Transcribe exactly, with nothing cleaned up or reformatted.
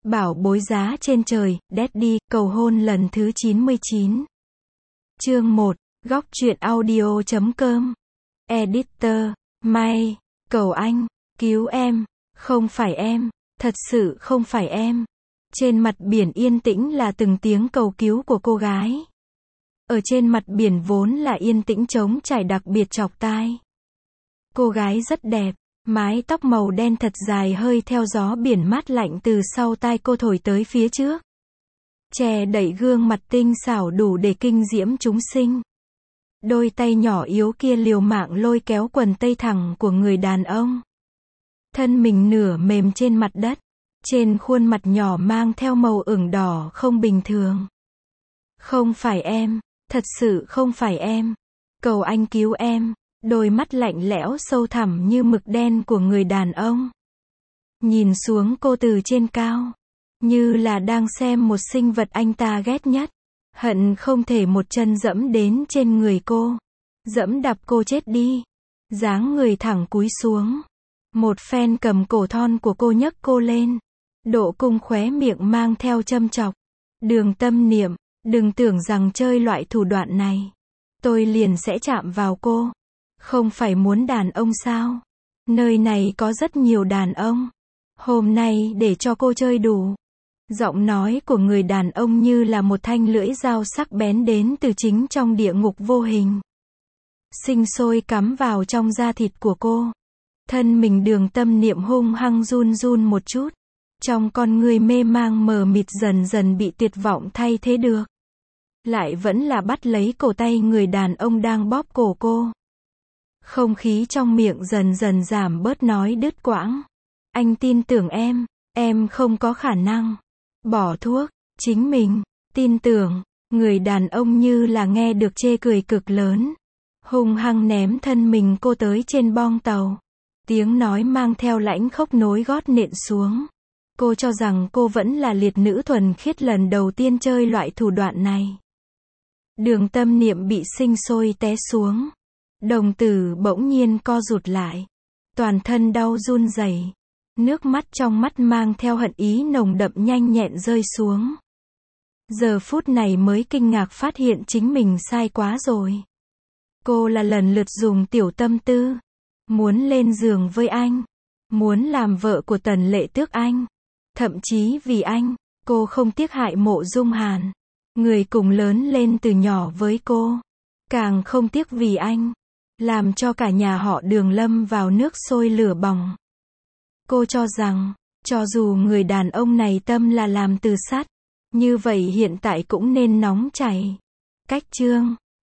Bảo bối giá trên trời, Daddy, cầu hôn lần thứ chín mươi chín. Chương một, góc truyện audio.com. Editor, May, cầu anh, cứu em, không phải em, thật sự không phải em. Trên mặt biển yên tĩnh là từng tiếng cầu cứu của cô gái. Ở trên mặt biển vốn là yên tĩnh trống trải đặc biệt chọc tai. Cô gái rất đẹp, mái tóc màu đen thật dài hơi theo gió biển mát lạnh từ sau tai cô thổi tới phía trước. Che đậy gương mặt tinh xảo đủ để kinh diễm chúng sinh. Đôi tay nhỏ yếu kia liều mạng lôi kéo quần tây thẳng của người đàn ông. Thân mình nửa mềm trên mặt đất. Trên khuôn mặt nhỏ mang theo màu ửng đỏ không bình thường. Không phải em, thật sự không phải em. Cầu anh cứu em. Đôi mắt lạnh lẽo sâu thẳm như mực đen của người đàn ông. Nhìn xuống cô từ trên cao. Như là đang xem một sinh vật anh ta ghét nhất. Hận không thể một chân dẫm đến trên người cô. Dẫm đạp cô chết đi. Dáng người thẳng cúi xuống. Một phen cầm cổ thon của cô nhấc cô lên. Độ cung khóe miệng mang theo châm chọc. Đường Tâm Niệm, đừng tưởng rằng chơi loại thủ đoạn này. Tôi liền sẽ chạm vào cô. Không phải muốn đàn ông sao? Nơi này có rất nhiều đàn ông. Hôm nay để cho cô chơi đủ. Giọng nói của người đàn ông như là một thanh lưỡi dao sắc bén đến từ chính trong địa ngục vô hình. Sinh sôi cắm vào trong da thịt của cô. Thân mình Đường Tâm Niệm hung hăng run run một chút. Trong con người mê mang mờ mịt dần dần bị tuyệt vọng thay thế được. Lại vẫn là bắt lấy cổ tay người đàn ông đang bóp cổ cô. Không khí trong miệng dần dần giảm bớt nói đứt quãng. Anh tin tưởng em, em không có khả năng. Bỏ thuốc, chính mình, tin tưởng. Người đàn ông như là nghe được chê cười cực lớn. Hung hăng ném thân mình cô tới trên bong tàu. Tiếng nói mang theo lãnh khốc nối gót nện xuống. Cô cho rằng cô vẫn là liệt nữ thuần khiết lần đầu tiên chơi loại thủ đoạn này. Đường Tâm Niệm bị sinh sôi té xuống. Đồng tử bỗng nhiên co rụt lại. Toàn thân đau run rẩy. Nước mắt trong mắt mang theo hận ý nồng đậm nhanh nhẹn rơi xuống. Giờ phút này mới kinh ngạc phát hiện chính mình sai quá rồi. Cô là lần lượt dùng tiểu tâm tư. Muốn lên giường với anh. Muốn làm vợ của Tần Lệ Tước anh. Thậm chí vì anh, cô không tiếc hại Mộ Dung Hàn. Người cùng lớn lên từ nhỏ với cô. Càng không tiếc vì anh. Làm cho cả nhà họ Đường lâm vào nước sôi lửa bỏng. Cô cho rằng, cho dù người đàn ông này tâm là làm từ sắt, như vậy hiện tại cũng nên nóng chảy. Cách chương